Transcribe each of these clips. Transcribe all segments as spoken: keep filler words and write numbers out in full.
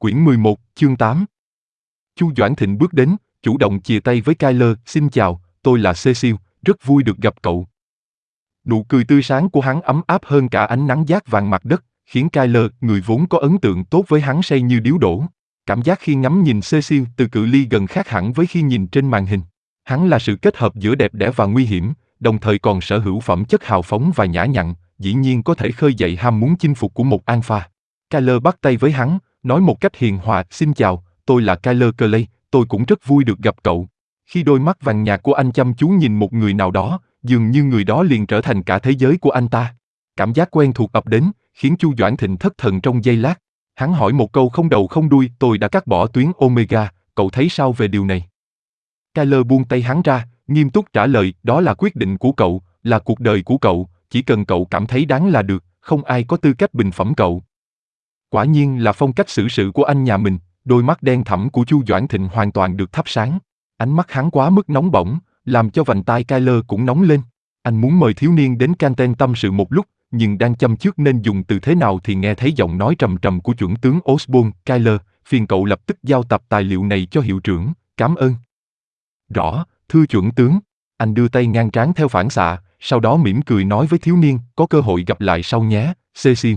Quyển mười một, chương tám. Chu Doãn Thịnh bước đến, chủ động chìa tay với Kyler, xin chào, tôi là Cecil, rất vui được gặp cậu. Nụ cười tươi sáng của hắn ấm áp hơn cả ánh nắng dát vàng mặt đất, khiến Kyler, người vốn có ấn tượng tốt với hắn say như điếu đổ. Cảm giác khi ngắm nhìn Cecil từ cự ly gần khác hẳn với khi nhìn trên màn hình. Hắn là sự kết hợp giữa đẹp đẽ và nguy hiểm, đồng thời còn sở hữu phẩm chất hào phóng và nhã nhặn, dĩ nhiên có thể khơi dậy ham muốn chinh phục của một alpha. Kyler bắt tay với hắn, nói một cách hiền hòa, xin chào, tôi là Kyler Clay, tôi cũng rất vui được gặp cậu. Khi đôi mắt vàng nhạt của anh chăm chú nhìn một người nào đó, dường như người đó liền trở thành cả thế giới của anh ta. Cảm giác quen thuộc ập đến, khiến Chu Doãn Thịnh thất thần trong giây lát. Hắn hỏi một câu không đầu không đuôi, tôi đã cắt bỏ tuyến Omega, cậu thấy sao về điều này? Kyler buông tay hắn ra, nghiêm túc trả lời, đó là quyết định của cậu, là cuộc đời của cậu, chỉ cần cậu cảm thấy đáng là được, không ai có tư cách bình phẩm cậu. Quả nhiên là phong cách xử sự của anh nhà mình, đôi mắt đen thẳm của Chu Doãn Thịnh hoàn toàn được thắp sáng. Ánh mắt hắn quá mức nóng bỏng, làm cho vành tai Kyler cũng nóng lên. Anh muốn mời thiếu niên đến canteen tâm sự một lúc, nhưng đang châm chước nên dùng từ thế nào thì nghe thấy giọng nói trầm trầm của chuẩn tướng Osborn, Kyler, phiền cậu lập tức giao tập tài liệu này cho hiệu trưởng, cảm ơn. Rõ, thưa chuẩn tướng. Anh đưa tay ngang trán theo phản xạ, sau đó mỉm cười nói với thiếu niên, có cơ hội gặp lại sau nhé, Cecil.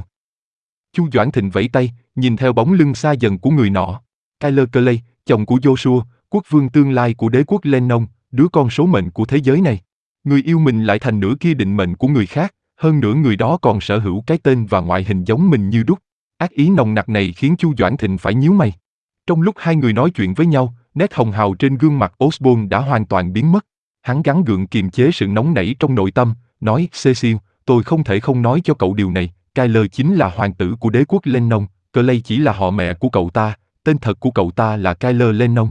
Chu Doãn Thịnh vẫy tay, nhìn theo bóng lưng xa dần của người nọ. Kyler Clay, chồng của Joshua, quốc vương tương lai của đế quốc Lennon, đứa con số mệnh của thế giới này. Người yêu mình lại thành nửa kia định mệnh của người khác, hơn nữa người đó còn sở hữu cái tên và ngoại hình giống mình như đúc. Ác ý nồng nặc này khiến Chu Doãn Thịnh phải nhíu mày. Trong lúc hai người nói chuyện với nhau, nét hồng hào trên gương mặt Osborn đã hoàn toàn biến mất. Hắn gắng gượng kiềm chế sự nóng nảy trong nội tâm, nói, Cecil, tôi không thể không nói cho cậu điều này, Kyler chính là hoàng tử của đế quốc Lennon, Clay chỉ là họ mẹ của cậu ta, tên thật của cậu ta là Kyler Lennon.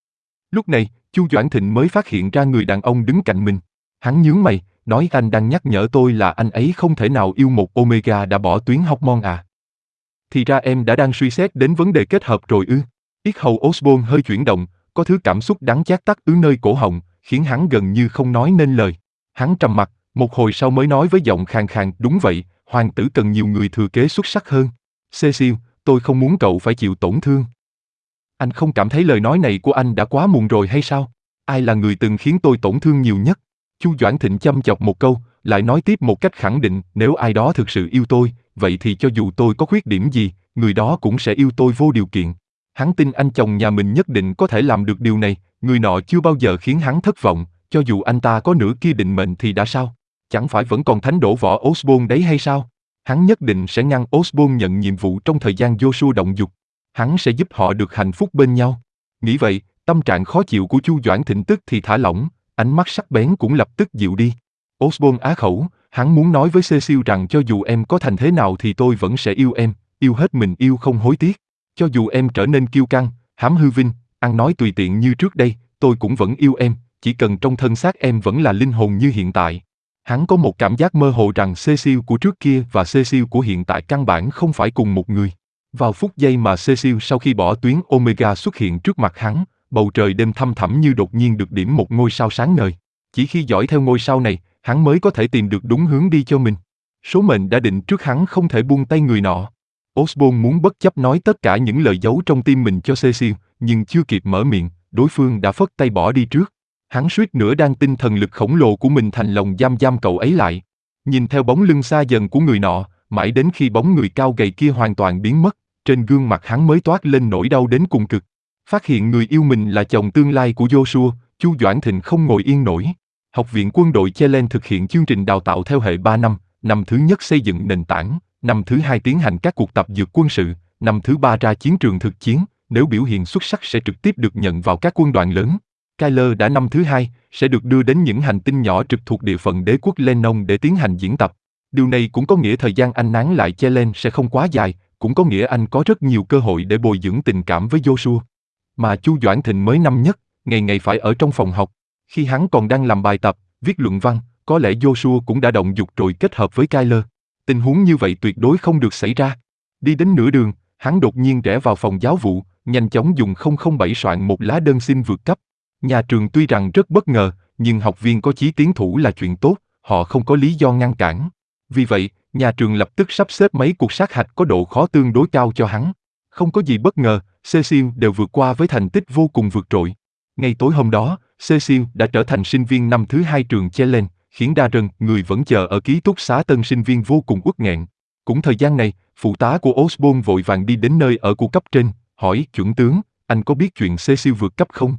Lúc này, Chu Doãn Thịnh mới phát hiện ra người đàn ông đứng cạnh mình. Hắn nhướng mày, nói anh đang nhắc nhở tôi là anh ấy không thể nào yêu một Omega đã bỏ tuyến hormone à. Thì ra em đã đang suy xét đến vấn đề kết hợp rồi ư. Yết hầu Osborn hơi chuyển động, có thứ cảm xúc đắng chát tắc ứ nơi cổ họng, khiến hắn gần như không nói nên lời. Hắn trầm mặc, một hồi sau mới nói với giọng khàn khàn, đúng vậy, hoàng tử cần nhiều người thừa kế xuất sắc hơn. Cecil, tôi không muốn cậu phải chịu tổn thương. Anh không cảm thấy lời nói này của anh đã quá muộn rồi hay sao? Ai là người từng khiến tôi tổn thương nhiều nhất? Chu Doãn Thịnh chăm chọc một câu, lại nói tiếp một cách khẳng định, nếu ai đó thực sự yêu tôi, vậy thì cho dù tôi có khuyết điểm gì, người đó cũng sẽ yêu tôi vô điều kiện. Hắn tin anh chồng nhà mình nhất định có thể làm được điều này, người nọ chưa bao giờ khiến hắn thất vọng, cho dù anh ta có nửa kia định mệnh thì đã sao? Chẳng phải vẫn còn thánh đổ võ Osborn đấy hay sao? Hắn nhất định sẽ ngăn Osborn nhận nhiệm vụ trong thời gian Joshua động dục. Hắn sẽ giúp họ được hạnh phúc bên nhau. Nghĩ vậy, tâm trạng khó chịu của Chu Doãn Thịnh tức thì thả lỏng, ánh mắt sắc bén cũng lập tức dịu đi. Osborn á khẩu, hắn muốn nói với Cecil rằng cho dù em có thành thế nào thì tôi vẫn sẽ yêu em, yêu hết mình yêu không hối tiếc. Cho dù em trở nên kiêu căng, hám hư vinh, ăn nói tùy tiện như trước đây, tôi cũng vẫn yêu em, chỉ cần trong thân xác em vẫn là linh hồn như hiện tại. Hắn có một cảm giác mơ hồ rằng Cecil của trước kia và Cecil của hiện tại căn bản không phải cùng một người. Vào phút giây mà Cecil sau khi bỏ tuyến Omega xuất hiện trước mặt hắn, bầu trời đêm thăm thẳm như đột nhiên được điểm một ngôi sao sáng ngời. Chỉ khi dõi theo ngôi sao này, hắn mới có thể tìm được đúng hướng đi cho mình. Số mệnh đã định trước hắn không thể buông tay người nọ. Osborn muốn bất chấp nói tất cả những lời giấu trong tim mình cho Cecil, nhưng chưa kịp mở miệng, đối phương đã phất tay bỏ đi trước. Hắn suýt nữa đang tin thần lực khổng lồ của mình thành lòng giam giam cậu ấy lại. Nhìn theo bóng lưng xa dần của người nọ, mãi đến khi bóng người cao gầy kia hoàn toàn biến mất, trên gương mặt hắn mới toát lên nỗi đau đến cùng cực. Phát hiện người yêu mình là chồng tương lai của Joshua, Chu Doãn Thịnh không ngồi yên nổi. Học viện quân đội Chelen thực hiện chương trình đào tạo theo hệ ba năm, năm thứ nhất xây dựng nền tảng, năm thứ hai tiến hành các cuộc tập dượt quân sự, năm thứ ba ra chiến trường thực chiến, nếu biểu hiện xuất sắc sẽ trực tiếp được nhận vào các quân đoàn lớn. Kyler đã năm thứ hai, sẽ được đưa đến những hành tinh nhỏ trực thuộc địa phận đế quốc Lennon để tiến hành diễn tập. Điều này cũng có nghĩa thời gian anh nán lại Chelen sẽ không quá dài, cũng có nghĩa anh có rất nhiều cơ hội để bồi dưỡng tình cảm với Joshua. Mà Chu Doãn Thịnh mới năm nhất, ngày ngày phải ở trong phòng học. Khi hắn còn đang làm bài tập, viết luận văn, có lẽ Joshua cũng đã động dục rồi kết hợp với Kyler. Tình huống như vậy tuyệt đối không được xảy ra. Đi đến nửa đường, hắn đột nhiên rẽ vào phòng giáo vụ, nhanh chóng dùng không không bảy soạn một lá đơn xin vượt cấp. Nhà trường tuy rằng rất bất ngờ, nhưng học viên có chí tiến thủ là chuyện tốt, họ không có lý do ngăn cản. Vì vậy, nhà trường lập tức sắp xếp mấy cuộc sát hạch có độ khó tương đối cao cho hắn. Không có gì bất ngờ, Cecil đều vượt qua với thành tích vô cùng vượt trội. Ngay tối hôm đó, Cecil đã trở thành sinh viên năm thứ hai trường Chelen, khiến Darren, người vẫn chờ ở ký túc xá tân sinh viên vô cùng uất nghẹn. Cũng thời gian này, phụ tá của Osborn vội vàng đi đến nơi ở của cấp trên, hỏi chuẩn tướng, anh có biết chuyện Cecil vượt cấp không?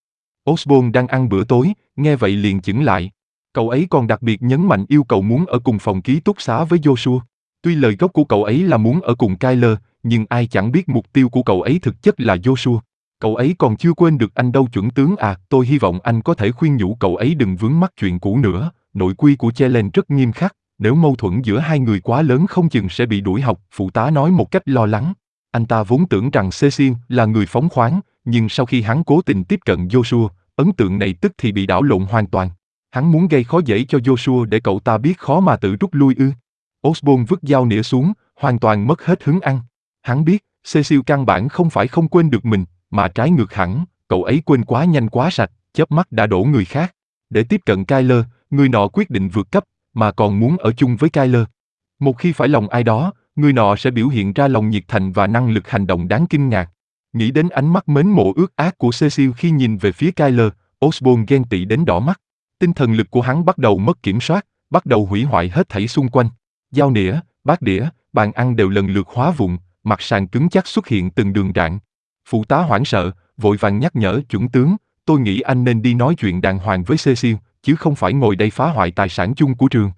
Osborn đang ăn bữa tối, nghe vậy liền chững lại. Cậu ấy còn đặc biệt nhấn mạnh yêu cầu muốn ở cùng phòng ký túc xá với Joshua. Tuy lời gốc của cậu ấy là muốn ở cùng Kyler, nhưng ai chẳng biết mục tiêu của cậu ấy thực chất là Joshua. Cậu ấy còn chưa quên được anh đâu chuẩn tướng à, tôi hy vọng anh có thể khuyên nhủ cậu ấy đừng vướng mắc chuyện cũ nữa. Nội quy của Chelen rất nghiêm khắc, nếu mâu thuẫn giữa hai người quá lớn không chừng sẽ bị đuổi học, phụ tá nói một cách lo lắng. Anh ta vốn tưởng rằng Cecil là người phóng khoáng, nhưng sau khi hắn cố tình tiếp cận Joshua, ấn tượng này tức thì bị đảo lộn hoàn toàn. Hắn muốn gây khó dễ cho Joshua để cậu ta biết khó mà tự rút lui ư. Osborn vứt dao nĩa xuống, hoàn toàn mất hết hứng ăn. Hắn biết, Cecil căn bản không phải không quên được mình, mà trái ngược hẳn, cậu ấy quên quá nhanh quá sạch, chớp mắt đã đổ người khác. Để tiếp cận Kyler, người nọ quyết định vượt cấp, mà còn muốn ở chung với Kyler. Một khi phải lòng ai đó, người nọ sẽ biểu hiện ra lòng nhiệt thành và năng lực hành động đáng kinh ngạc. Nghĩ đến ánh mắt mến mộ ước ác của Cecil khi nhìn về phía Kyler, Osborn ghen tị đến đỏ mắt. Tinh thần lực của hắn bắt đầu mất kiểm soát, bắt đầu hủy hoại hết thảy xung quanh. Dao nĩa, bát đĩa, bàn ăn đều lần lượt hóa vụn, mặt sàn cứng chắc xuất hiện từng đường rạn. Phụ tá hoảng sợ, vội vàng nhắc nhở chuẩn tướng, tôi nghĩ anh nên đi nói chuyện đàng hoàng với Cecil, chứ không phải ngồi đây phá hoại tài sản chung của trường.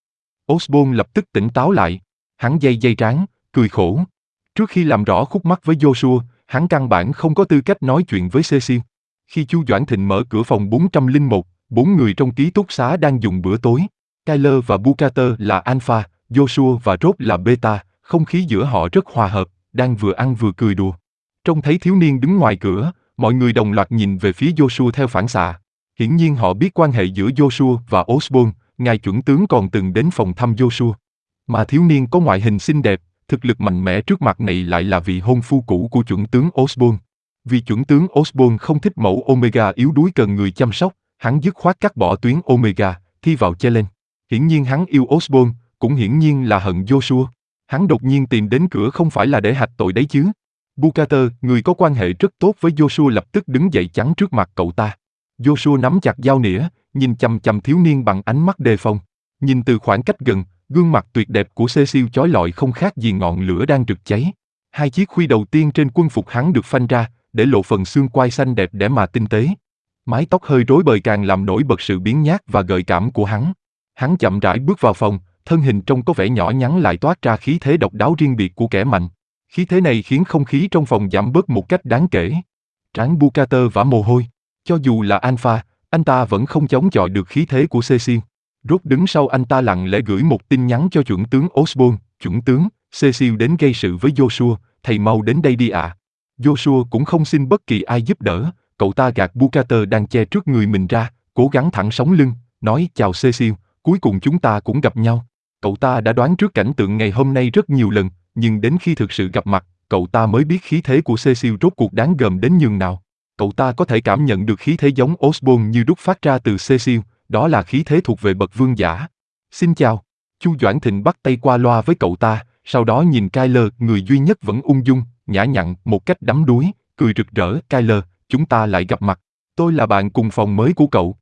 Osborn lập tức tỉnh táo lại. Hắn day day trán, cười khổ. Trước khi làm rõ khúc mắc với Joshua, hắn căn bản không có tư cách nói chuyện với Cecil. Khi Chu Doãn Thịnh mở cửa phòng bốn không một, bốn người trong ký túc xá đang dùng bữa tối. Kyler và Bukater là Alpha, Joshua và Rob là Beta, không khí giữa họ rất hòa hợp, đang vừa ăn vừa cười đùa. Trông thấy thiếu niên đứng ngoài cửa, mọi người đồng loạt nhìn về phía Joshua theo phản xạ. Hiển nhiên họ biết quan hệ giữa Joshua và Osborn, ngài chuẩn tướng còn từng đến phòng thăm Joshua. Mà thiếu niên có ngoại hình xinh đẹp, thực lực mạnh mẽ trước mặt này lại là vị hôn phu cũ của chuẩn tướng Osborn. Vì chuẩn tướng Osborn không thích mẫu Omega yếu đuối cần người chăm sóc, hắn dứt khoát cắt bỏ tuyến Omega, thi vào Chelen. Hiển nhiên hắn yêu Osborn, cũng hiển nhiên là hận Joshua. Hắn đột nhiên tìm đến cửa không phải là để hạch tội đấy chứ. Bukater, người có quan hệ rất tốt với Joshua lập tức đứng dậy chắn trước mặt cậu ta. Joshua nắm chặt dao nĩa, nhìn chằm chằm thiếu niên bằng ánh mắt đề phòng. Nhìn từ khoảng cách gần, gương mặt tuyệt đẹp của Cecil chói lọi không khác gì ngọn lửa đang rực cháy. Hai chiếc khuy đầu tiên trên quân phục hắn được phanh ra, để lộ phần xương quai xanh đẹp đẽ mà tinh tế. Mái tóc hơi rối bời càng làm nổi bật sự biến nhát và gợi cảm của hắn. Hắn chậm rãi bước vào phòng, thân hình trông có vẻ nhỏ nhắn lại toát ra khí thế độc đáo riêng biệt của kẻ mạnh. Khí thế này khiến không khí trong phòng giảm bớt một cách đáng kể. Trán Bukater vã mồ hôi. Cho dù là Alpha, anh ta vẫn không chống chọi được khí thế của Cecil. Rốt đứng sau anh ta lặng lẽ gửi một tin nhắn cho chuẩn tướng Osborn. Chuẩn tướng, Cecil đến gây sự với Joshua, thầy mau đến đây đi ạ. À. Joshua cũng không xin bất kỳ ai giúp đỡ, cậu ta gạt Bukater đang che trước người mình ra, cố gắng thẳng sống lưng, nói chào Cecil, cuối cùng chúng ta cũng gặp nhau. Cậu ta đã đoán trước cảnh tượng ngày hôm nay rất nhiều lần, nhưng đến khi thực sự gặp mặt, cậu ta mới biết khí thế của Cecil rốt cuộc đáng gờm đến nhường nào. Cậu ta có thể cảm nhận được khí thế giống Osborn như đúc phát ra từ Cecil, đó là khí thế thuộc về bậc vương giả. Xin chào. Chu Doãn Thịnh bắt tay qua loa với cậu ta, sau đó nhìn Kyler, người duy nhất vẫn ung dung, nhã nhặn, một cách đắm đuối, cười rực rỡ. Kyler, chúng ta lại gặp mặt. Tôi là bạn cùng phòng mới của cậu.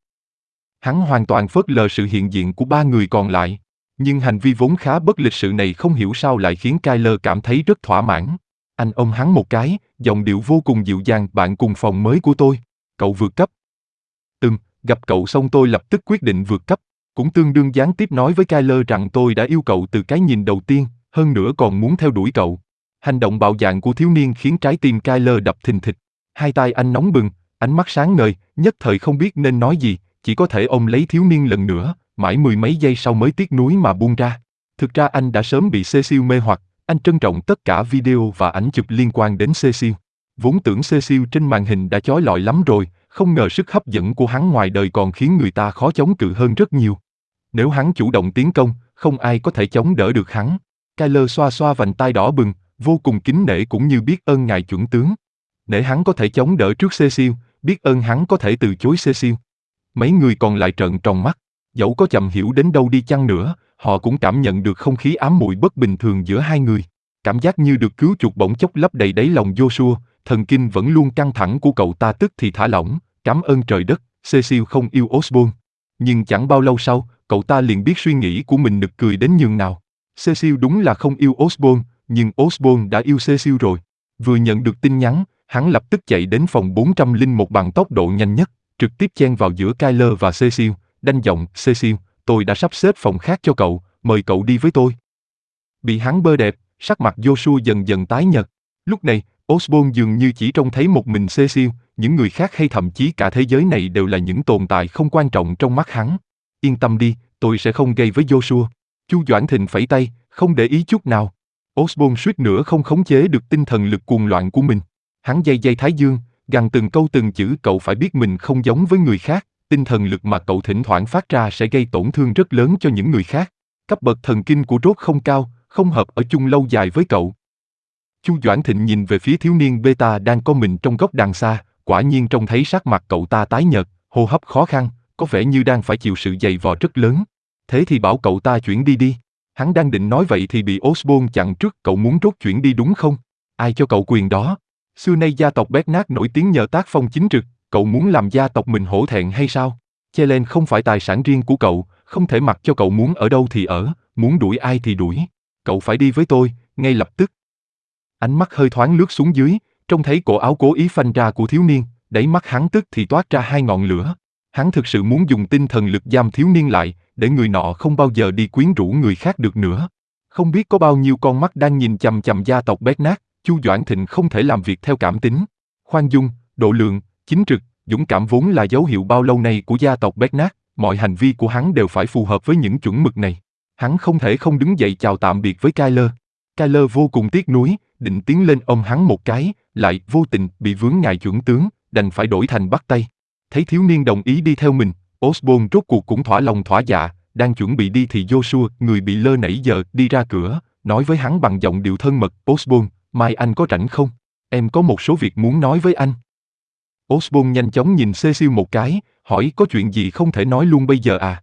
Hắn hoàn toàn phớt lờ sự hiện diện của ba người còn lại. Nhưng hành vi vốn khá bất lịch sự này không hiểu sao lại khiến Kyler cảm thấy rất thỏa mãn. Anh ôm hắn một cái, giọng điệu vô cùng dịu dàng, bạn cùng phòng mới của tôi. Cậu vượt cấp. Ừm, gặp cậu xong tôi lập tức quyết định vượt cấp. Cũng tương đương gián tiếp nói với Kyler rằng tôi đã yêu cậu từ cái nhìn đầu tiên, hơn nữa còn muốn theo đuổi cậu. Hành động bạo dạn của thiếu niên khiến trái tim Kyler đập thình thịch. Hai tay anh nóng bừng, ánh mắt sáng ngời, nhất thời không biết nên nói gì, chỉ có thể ôm lấy thiếu niên lần nữa, mãi mười mấy giây sau mới tiếc nuối mà buông ra. Thực ra anh đã sớm bị Cecil mê hoặc, anh trân trọng tất cả video và ảnh chụp liên quan đến Cecil. Vốn tưởng Cecil trên màn hình đã chói lọi lắm rồi, không ngờ sức hấp dẫn của hắn ngoài đời còn khiến người ta khó chống cự hơn rất nhiều. Nếu hắn chủ động tiến công, không ai có thể chống đỡ được hắn. Kyler xoa xoa vành tai đỏ bừng, vô cùng kính nể cũng như biết ơn ngài chuẩn tướng. Nể hắn có thể chống đỡ trước Cecil, biết ơn hắn có thể từ chối Cecil. Mấy người còn lại trợn tròn mắt, dẫu có chậm hiểu đến đâu đi chăng nữa, họ cũng cảm nhận được không khí ám muội bất bình thường giữa hai người. Cảm giác như được cứu chuộc bỗng chốc lấp đầy đáy lòng Joshua, thần kinh vẫn luôn căng thẳng của cậu ta tức thì thả lỏng, cảm ơn trời đất, Cecil không yêu Osborne. Nhưng chẳng bao lâu sau, cậu ta liền biết suy nghĩ của mình nực cười đến nhường nào. Cecil đúng là không yêu Osborne, nhưng Osborne đã yêu Cecil rồi. Vừa nhận được tin nhắn, hắn lập tức chạy đến phòng bốn trăm lẻ một bằng tốc độ nhanh nhất, trực tiếp chen vào giữa Kyler và Cecil, đanh giọng, Cecil, tôi đã sắp xếp phòng khác cho cậu, mời cậu đi với tôi. Bị hắn bơ đẹp, sắc mặt Joshua dần dần tái nhợt. Lúc này, Osborne dường như chỉ trông thấy một mình Cecil, những người khác hay thậm chí cả thế giới này đều là những tồn tại không quan trọng trong mắt hắn. Yên tâm đi, tôi sẽ không gây với Joshua. Chu Doãn Thịnh phẩy tay, không để ý chút nào. Osborne suýt nữa không khống chế được tinh thần lực cuồng loạn của mình. Hắn day day thái dương, gằn từng câu từng chữ, cậu phải biết mình không giống với người khác, tinh thần lực mà cậu thỉnh thoảng phát ra sẽ gây tổn thương rất lớn cho những người khác. Cấp bậc thần kinh của Rốt không cao, không hợp ở chung lâu dài với cậu. Chu Doãn Thịnh nhìn về phía thiếu niên Beta đang co mình trong góc đằng xa, quả nhiên trông thấy sắc mặt cậu ta tái nhợt, hô hấp khó khăn, có vẻ như đang phải chịu sự dày vò rất lớn. Thế thì bảo cậu ta chuyển đi đi. Hắn đang định nói vậy thì bị Osborne chặn trước, cậu muốn Rốt chuyển đi đúng không? Ai cho cậu quyền đó? Xưa nay gia tộc Bernard nổi tiếng nhờ tác phong chính trực, cậu muốn làm gia tộc mình hổ thẹn hay sao? Chelen không phải tài sản riêng của cậu, không thể mặc cho cậu muốn ở đâu thì ở, muốn đuổi ai thì đuổi. Cậu phải đi với tôi, ngay lập tức. Ánh mắt hơi thoáng lướt xuống dưới, trông thấy cổ áo cố ý phanh ra của thiếu niên, đáy mắt hắn tức thì toát ra hai ngọn lửa. Hắn thực sự muốn dùng tinh thần lực giam thiếu niên lại, để người nọ không bao giờ đi quyến rũ người khác được nữa. Không biết có bao nhiêu con mắt đang nhìn chằm chằm gia tộc Bernard, Chu Doãn Thịnh không thể làm việc theo cảm tính. Khoan dung, độ lượng, chính trực, dũng cảm vốn là dấu hiệu bao lâu nay của gia tộc Bernard, mọi hành vi của hắn đều phải phù hợp với những chuẩn mực này. Hắn không thể không đứng dậy chào tạm biệt với Kyler. Kyler vô cùng tiếc nuối, định tiến lên ôm hắn một cái, lại vô tình bị vướng ngài chuẩn tướng, đành phải đổi thành bắt tay. Thấy thiếu niên đồng ý đi theo mình, Osborne rốt cuộc cũng thỏa lòng thỏa dạ, đang chuẩn bị đi thì Joshua, người bị lơ nãy giờ, đi ra cửa, nói với hắn bằng giọng điệu thân mật, Osborne, mai anh có rảnh không? Em có một số việc muốn nói với anh. Osborne nhanh chóng nhìn Cecil một cái, hỏi có chuyện gì không thể nói luôn bây giờ à?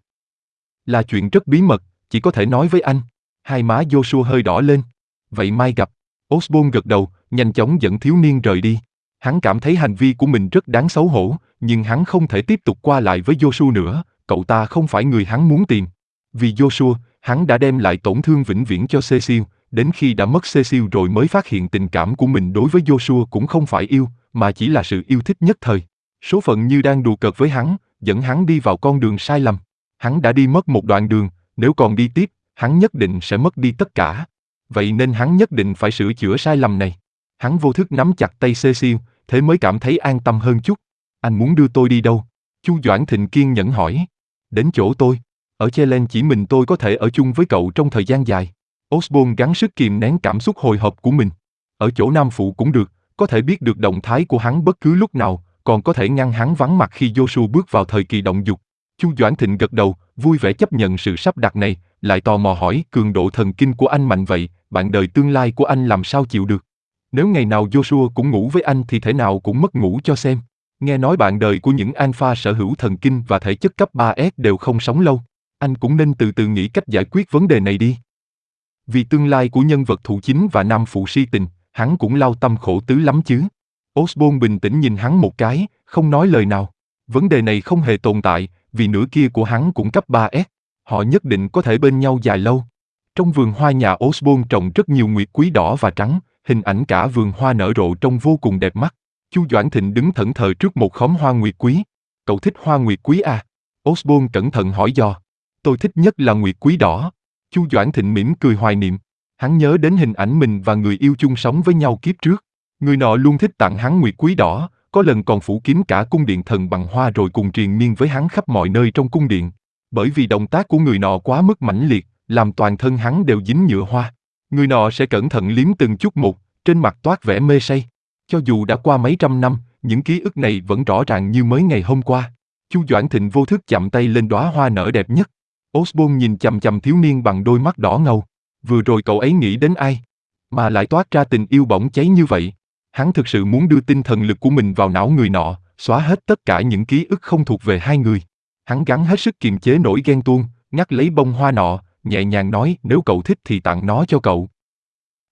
Là chuyện rất bí mật, chỉ có thể nói với anh. Hai má Joshua hơi đỏ lên. Vậy mai gặp. Osborne gật đầu, nhanh chóng dẫn thiếu niên rời đi. Hắn cảm thấy hành vi của mình rất đáng xấu hổ, nhưng hắn không thể tiếp tục qua lại với Joshua nữa, cậu ta không phải người hắn muốn tìm. Vì Joshua, hắn đã đem lại tổn thương vĩnh viễn cho Cecil, đến khi đã mất Cecil rồi mới phát hiện tình cảm của mình đối với Joshua cũng không phải yêu, mà chỉ là sự yêu thích nhất thời. Số phận như đang đùa cợt với hắn, dẫn hắn đi vào con đường sai lầm. Hắn đã đi mất một đoạn đường, nếu còn đi tiếp, hắn nhất định sẽ mất đi tất cả. Vậy nên hắn nhất định phải sửa chữa sai lầm này. Hắn vô thức nắm chặt tay Cecil, thế mới cảm thấy an tâm hơn chút. Anh muốn đưa tôi đi đâu? Chu Doãn Thịnh kiên nhẫn hỏi. Đến chỗ tôi. Ở Chelen chỉ mình tôi có thể ở chung với cậu trong thời gian dài. Osborne gắng sức kìm nén cảm xúc hồi hộp của mình. Ở chỗ Nam Phụ cũng được, có thể biết được động thái của hắn bất cứ lúc nào, còn có thể ngăn hắn vắng mặt khi Joshua bước vào thời kỳ động dục. Chu Doãn Thịnh gật đầu, vui vẻ chấp nhận sự sắp đặt này, lại tò mò hỏi cường độ thần kinh của anh mạnh vậy, bạn đời tương lai của anh làm sao chịu được? Nếu ngày nào Joshua cũng ngủ với anh thì thể nào cũng mất ngủ cho xem. Nghe nói bạn đời của những alpha sở hữu thần kinh và thể chất cấp ba S đều không sống lâu. Anh cũng nên từ từ nghĩ cách giải quyết vấn đề này đi. Vì tương lai của nhân vật phụ chính và nam phụ si tình, hắn cũng lao tâm khổ tứ lắm chứ. Osborne bình tĩnh nhìn hắn một cái, không nói lời nào. Vấn đề này không hề tồn tại, vì nửa kia của hắn cũng cấp ba S. Họ nhất định có thể bên nhau dài lâu. Trong vườn hoa nhà Osborne trồng rất nhiều nguyệt quý đỏ và trắng, hình ảnh cả vườn hoa nở rộ trông vô cùng đẹp mắt. Chu Doãn Thịnh đứng thẫn thờ trước một khóm hoa nguyệt quý. Cậu thích hoa nguyệt quý à? Osborne cẩn thận hỏi dò. Tôi thích nhất là nguyệt quý đỏ. Chu Doãn Thịnh mỉm cười hoài niệm. Hắn nhớ đến hình ảnh mình và người yêu chung sống với nhau kiếp trước. Người nọ luôn thích tặng hắn nguyệt quý đỏ, có lần còn phủ kín cả cung điện thần bằng hoa rồi cùng triền miên với hắn khắp mọi nơi trong cung điện. Bởi vì động tác của người nọ quá mức mãnh liệt, làm toàn thân hắn đều dính nhựa hoa. Người nọ sẽ cẩn thận liếm từng chút một, trên mặt toát vẻ mê say. Cho dù đã qua mấy trăm năm, những ký ức này vẫn rõ ràng như mới ngày hôm qua. Chu Doãn Thịnh vô thức chạm tay lên đóa hoa nở đẹp nhất. Osborne nhìn chằm chằm thiếu niên bằng đôi mắt đỏ ngầu. Vừa rồi cậu ấy nghĩ đến ai? Mà lại toát ra tình yêu bỏng cháy như vậy. Hắn thực sự muốn đưa tinh thần lực của mình vào não người nọ, xóa hết tất cả những ký ức không thuộc về hai người. Hắn gắng hết sức kiềm chế nỗi ghen tuông, ngắt lấy bông hoa nọ, nhẹ nhàng nói nếu cậu thích thì tặng nó cho cậu.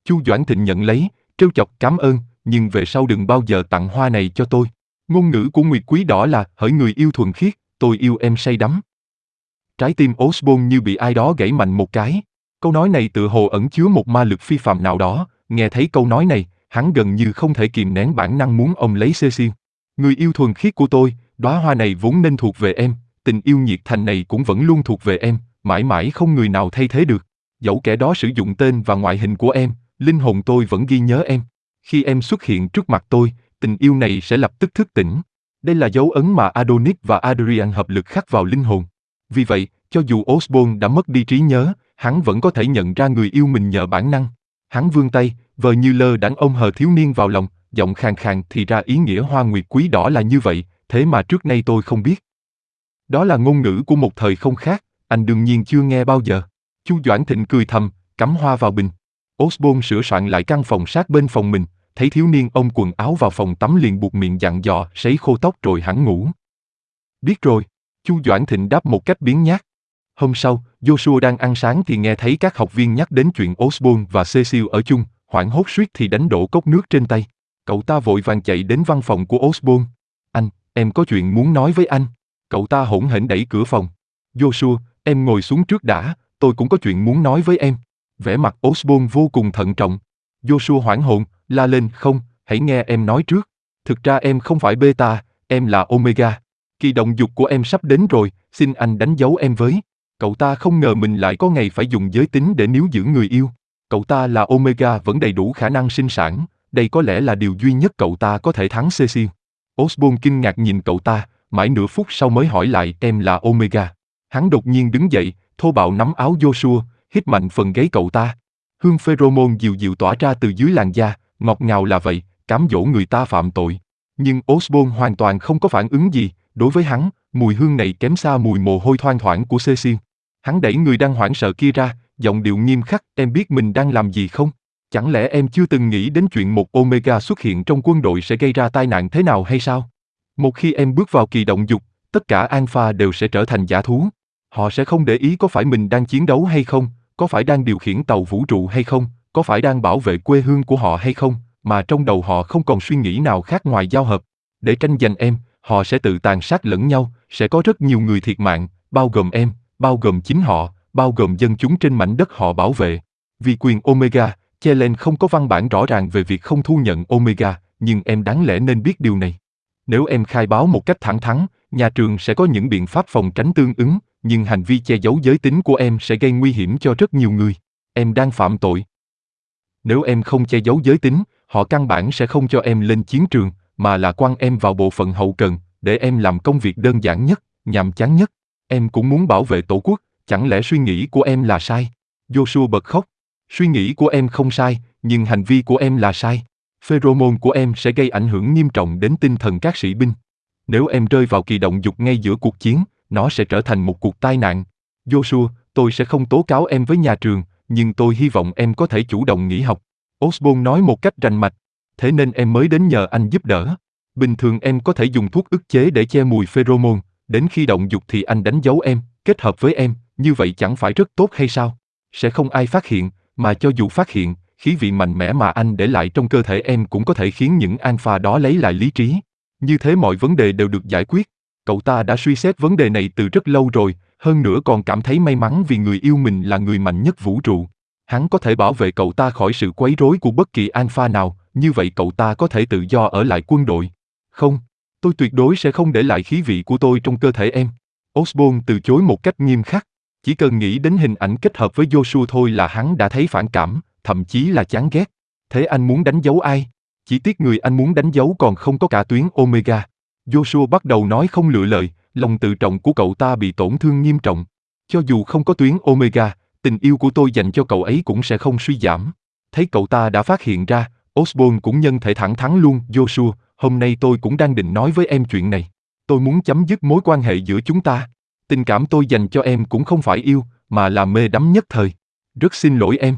Chu Doãn Thịnh nhận lấy, trêu chọc cảm ơn, nhưng về sau đừng bao giờ tặng hoa này cho tôi. Ngôn ngữ của Nguyệt Quý Đỏ là, hỡi người yêu thuần khiết, tôi yêu em say đắm. Trái tim Osborne như bị ai đó gãy mạnh một cái. Câu nói này tựa hồ ẩn chứa một ma lực phi phàm nào đó, nghe thấy câu nói này, hắn gần như không thể kìm nén bản năng muốn ôm lấy Cecil. Người yêu thuần khiết của tôi, đóa hoa này vốn nên thuộc về em, tình yêu nhiệt thành này cũng vẫn luôn thuộc về em, mãi mãi không người nào thay thế được. Dẫu kẻ đó sử dụng tên và ngoại hình của em, linh hồn tôi vẫn ghi nhớ em. Khi em xuất hiện trước mặt tôi, tình yêu này sẽ lập tức thức tỉnh. Đây là dấu ấn mà Adonis và Adrian hợp lực khắc vào linh hồn. Vì vậy, cho dù Osborne đã mất đi trí nhớ, hắn vẫn có thể nhận ra người yêu mình nhờ bản năng. Hắn vươn tay, vờ như lơ đãng ôm hờ thiếu niên vào lòng, giọng khàn khàn thì ra ý nghĩa hoa nguyệt quý đỏ là như vậy, thế mà trước nay tôi không biết. Đó là ngôn ngữ của một thời không khác, anh đương nhiên chưa nghe bao giờ. Chu Doãn Thịnh cười thầm, cắm hoa vào bình. Osborne sửa soạn lại căn phòng sát bên phòng mình, thấy thiếu niên ôm quần áo vào phòng tắm liền buộc miệng dặn dò sấy khô tóc rồi hẳn ngủ. Biết rồi, Chu Doãn Thịnh đáp một cách biếng nhác. Hôm sau, Joshua đang ăn sáng thì nghe thấy các học viên nhắc đến chuyện Osborne và Cecil ở chung, hoảng hốt suýt thì đánh đổ cốc nước trên tay. Cậu ta vội vàng chạy đến văn phòng của Osborne. Anh, em có chuyện muốn nói với anh. Cậu ta hỗn hển đẩy cửa phòng. Joshua, em ngồi xuống trước đã, tôi cũng có chuyện muốn nói với em. Vẻ mặt Osborne vô cùng thận trọng. Joshua hoảng hồn, la lên, không, hãy nghe em nói trước. Thực ra em không phải beta, em là omega. Kỳ động dục của em sắp đến rồi, xin anh đánh dấu em với. Cậu ta không ngờ mình lại có ngày phải dùng giới tính để níu giữ người yêu. Cậu ta là omega vẫn đầy đủ khả năng sinh sản, đây có lẽ là điều duy nhất cậu ta có thể thắng Cecil. Osborne kinh ngạc nhìn cậu ta, mãi nửa phút sau mới hỏi lại em là omega. Hắn đột nhiên đứng dậy, thô bạo nắm áo Joshua, hít mạnh phần gáy cậu ta. Hương pheromone dịu dịu tỏa ra từ dưới làn da, ngọt ngào là vậy, cám dỗ người ta phạm tội. Nhưng Osborne hoàn toàn không có phản ứng gì, đối với hắn, mùi hương này kém xa mùi mồ hôi thoang thoảng của Cecil. Hắn đẩy người đang hoảng sợ kia ra, giọng điệu nghiêm khắc, em biết mình đang làm gì không? Chẳng lẽ em chưa từng nghĩ đến chuyện một omega xuất hiện trong quân đội sẽ gây ra tai nạn thế nào hay sao? Một khi em bước vào kỳ động dục, tất cả alpha đều sẽ trở thành dã thú. Họ sẽ không để ý có phải mình đang chiến đấu hay không, có phải đang điều khiển tàu vũ trụ hay không, có phải đang bảo vệ quê hương của họ hay không, mà trong đầu họ không còn suy nghĩ nào khác ngoài giao hợp. Để tranh giành em, họ sẽ tự tàn sát lẫn nhau, sẽ có rất nhiều người thiệt mạng, bao gồm em, bao gồm chính họ, bao gồm dân chúng trên mảnh đất họ bảo vệ. Vì quyền Omega, Chelen không có văn bản rõ ràng về việc không thu nhận Omega, nhưng em đáng lẽ nên biết điều này. Nếu em khai báo một cách thẳng thắn, nhà trường sẽ có những biện pháp phòng tránh tương ứng, nhưng hành vi che giấu giới tính của em sẽ gây nguy hiểm cho rất nhiều người. Em đang phạm tội. Nếu em không che giấu giới tính, họ căn bản sẽ không cho em lên chiến trường, mà là quăng em vào bộ phận hậu cần, để em làm công việc đơn giản nhất, nhàm chán nhất. Em cũng muốn bảo vệ tổ quốc, chẳng lẽ suy nghĩ của em là sai? Joshua bật khóc. Suy nghĩ của em không sai, nhưng hành vi của em là sai. Pheromone của em sẽ gây ảnh hưởng nghiêm trọng đến tinh thần các sĩ binh. Nếu em rơi vào kỳ động dục ngay giữa cuộc chiến, nó sẽ trở thành một cuộc tai nạn. Joshua, tôi sẽ không tố cáo em với nhà trường, nhưng tôi hy vọng em có thể chủ động nghỉ học. Osborne nói một cách rành mạch. Thế nên em mới đến nhờ anh giúp đỡ. Bình thường em có thể dùng thuốc ức chế để che mùi pheromone, đến khi động dục thì anh đánh dấu em, kết hợp với em, như vậy chẳng phải rất tốt hay sao? Sẽ không ai phát hiện, mà cho dù phát hiện, khí vị mạnh mẽ mà anh để lại trong cơ thể em cũng có thể khiến những alpha đó lấy lại lý trí. Như thế mọi vấn đề đều được giải quyết. Cậu ta đã suy xét vấn đề này từ rất lâu rồi, hơn nữa còn cảm thấy may mắn vì người yêu mình là người mạnh nhất vũ trụ. Hắn có thể bảo vệ cậu ta khỏi sự quấy rối của bất kỳ alpha nào, như vậy cậu ta có thể tự do ở lại quân đội. Không, tôi tuyệt đối sẽ không để lại khí vị của tôi trong cơ thể em. Osborne từ chối một cách nghiêm khắc. Chỉ cần nghĩ đến hình ảnh kết hợp với Joshua thôi là hắn đã thấy phản cảm, thậm chí là chán ghét. Thế anh muốn đánh dấu ai? Chỉ tiếc người anh muốn đánh dấu còn không có cả tuyến Omega. Joshua bắt đầu nói không lựa lời, lòng tự trọng của cậu ta bị tổn thương nghiêm trọng. Cho dù không có tuyến Omega, tình yêu của tôi dành cho cậu ấy cũng sẽ không suy giảm. Thấy cậu ta đã phát hiện ra, Osborne cũng nhân thể thẳng thắn luôn. Joshua, hôm nay tôi cũng đang định nói với em chuyện này. Tôi muốn chấm dứt mối quan hệ giữa chúng ta. Tình cảm tôi dành cho em cũng không phải yêu, mà là mê đắm nhất thời. Rất xin lỗi em.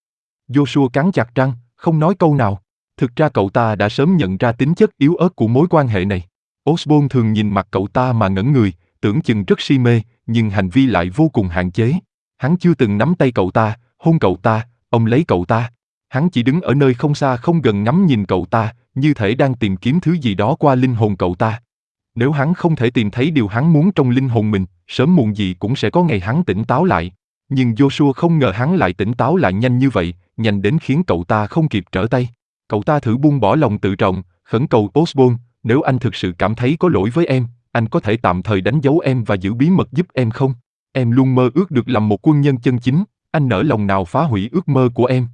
Joshua cắn chặt răng, không nói câu nào. Thực ra cậu ta đã sớm nhận ra tính chất yếu ớt của mối quan hệ này. Osborne thường nhìn mặt cậu ta mà ngẩn người, tưởng chừng rất si mê, nhưng hành vi lại vô cùng hạn chế. Hắn chưa từng nắm tay cậu ta, hôn cậu ta, ôm lấy cậu ta. Hắn chỉ đứng ở nơi không xa không gần ngắm nhìn cậu ta, như thể đang tìm kiếm thứ gì đó qua linh hồn cậu ta. Nếu hắn không thể tìm thấy điều hắn muốn trong linh hồn mình, sớm muộn gì cũng sẽ có ngày hắn tỉnh táo lại. Nhưng Joshua không ngờ hắn lại tỉnh táo lại nhanh như vậy, nhanh đến khiến cậu ta không kịp trở tay. Cậu ta thử buông bỏ lòng tự trọng, khẩn cầu Osborn, nếu anh thực sự cảm thấy có lỗi với em, anh có thể tạm thời đánh dấu em và giữ bí mật giúp em không? Em luôn mơ ước được làm một quân nhân chân chính, anh nỡ lòng nào phá hủy ước mơ của em.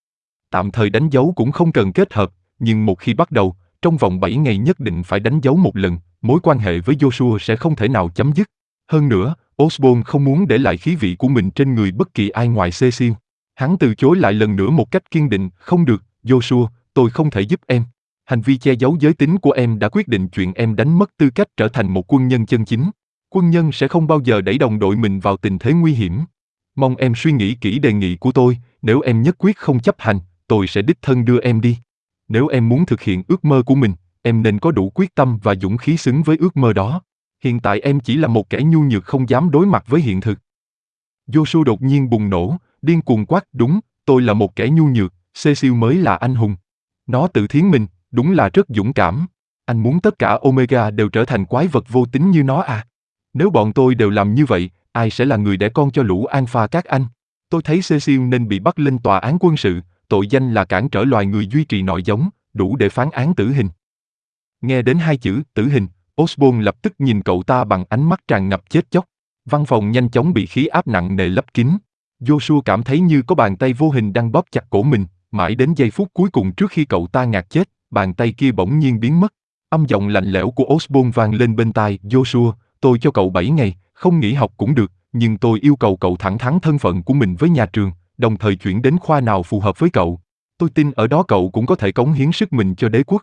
Tạm thời đánh dấu cũng không cần kết hợp, nhưng một khi bắt đầu, trong vòng bảy ngày nhất định phải đánh dấu một lần, mối quan hệ với Joshua sẽ không thể nào chấm dứt. Hơn nữa, Osborn không muốn để lại khí vị của mình trên người bất kỳ ai ngoài Cecil. Hắn từ chối lại lần nữa một cách kiên định, không được, Joshua, tôi không thể giúp em. Hành vi che giấu giới tính của em đã quyết định chuyện em đánh mất tư cách trở thành một quân nhân chân chính. Quân nhân sẽ không bao giờ đẩy đồng đội mình vào tình thế nguy hiểm. Mong em suy nghĩ kỹ đề nghị của tôi, nếu em nhất quyết không chấp hành, tôi sẽ đích thân đưa em đi. Nếu em muốn thực hiện ước mơ của mình, em nên có đủ quyết tâm và dũng khí xứng với ước mơ đó. Hiện tại em chỉ là một kẻ nhu nhược không dám đối mặt với hiện thực. Joshua đột nhiên bùng nổ, điên cuồng quát, đúng, tôi là một kẻ nhu nhược, Cecil mới là anh hùng. Nó tự thiến mình, đúng là rất dũng cảm. Anh muốn tất cả Omega đều trở thành quái vật vô tính như nó à? Nếu bọn tôi đều làm như vậy, ai sẽ là người đẻ con cho lũ Alpha các anh? Tôi thấy Cecil nên bị bắt lên tòa án quân sự, tội danh là cản trở loài người duy trì nội giống, đủ để phán án tử hình. Nghe đến hai chữ tử hình, Osborn lập tức nhìn cậu ta bằng ánh mắt tràn ngập chết chóc. Văn phòng nhanh chóng bị khí áp nặng nề lấp kín. Joshua cảm thấy như có bàn tay vô hình đang bóp chặt cổ mình, mãi đến giây phút cuối cùng trước khi cậu ta ngạt chết, bàn tay kia bỗng nhiên biến mất. Âm giọng lạnh lẽo của Osborn vang lên bên tai, Joshua, tôi cho cậu bảy ngày, không nghỉ học cũng được, nhưng tôi yêu cầu cậu thẳng thắn thân phận của mình với nhà trường, đồng thời chuyển đến khoa nào phù hợp với cậu. Tôi tin ở đó cậu cũng có thể cống hiến sức mình cho đế quốc.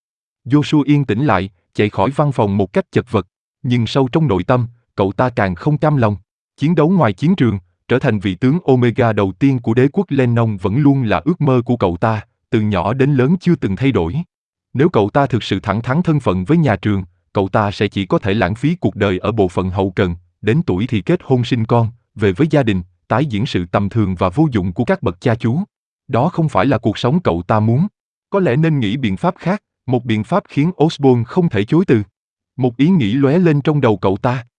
Joshua yên tĩnh lại, chạy khỏi văn phòng một cách chật vật, nhưng sâu trong nội tâm, cậu ta càng không cam lòng. Chiến đấu ngoài chiến trường, trở thành vị tướng Omega đầu tiên của đế quốc Lennon vẫn luôn là ước mơ của cậu ta, từ nhỏ đến lớn chưa từng thay đổi. Nếu cậu ta thực sự thẳng thắn thân phận với nhà trường, cậu ta sẽ chỉ có thể lãng phí cuộc đời ở bộ phận hậu cần, đến tuổi thì kết hôn sinh con, về với gia đình, tái diễn sự tầm thường và vô dụng của các bậc cha chú. Đó không phải là cuộc sống cậu ta muốn. Có lẽ nên nghĩ biện pháp khác, một biện pháp khiến Osborn không thể chối từ. Một ý nghĩ lóe lên trong đầu cậu ta.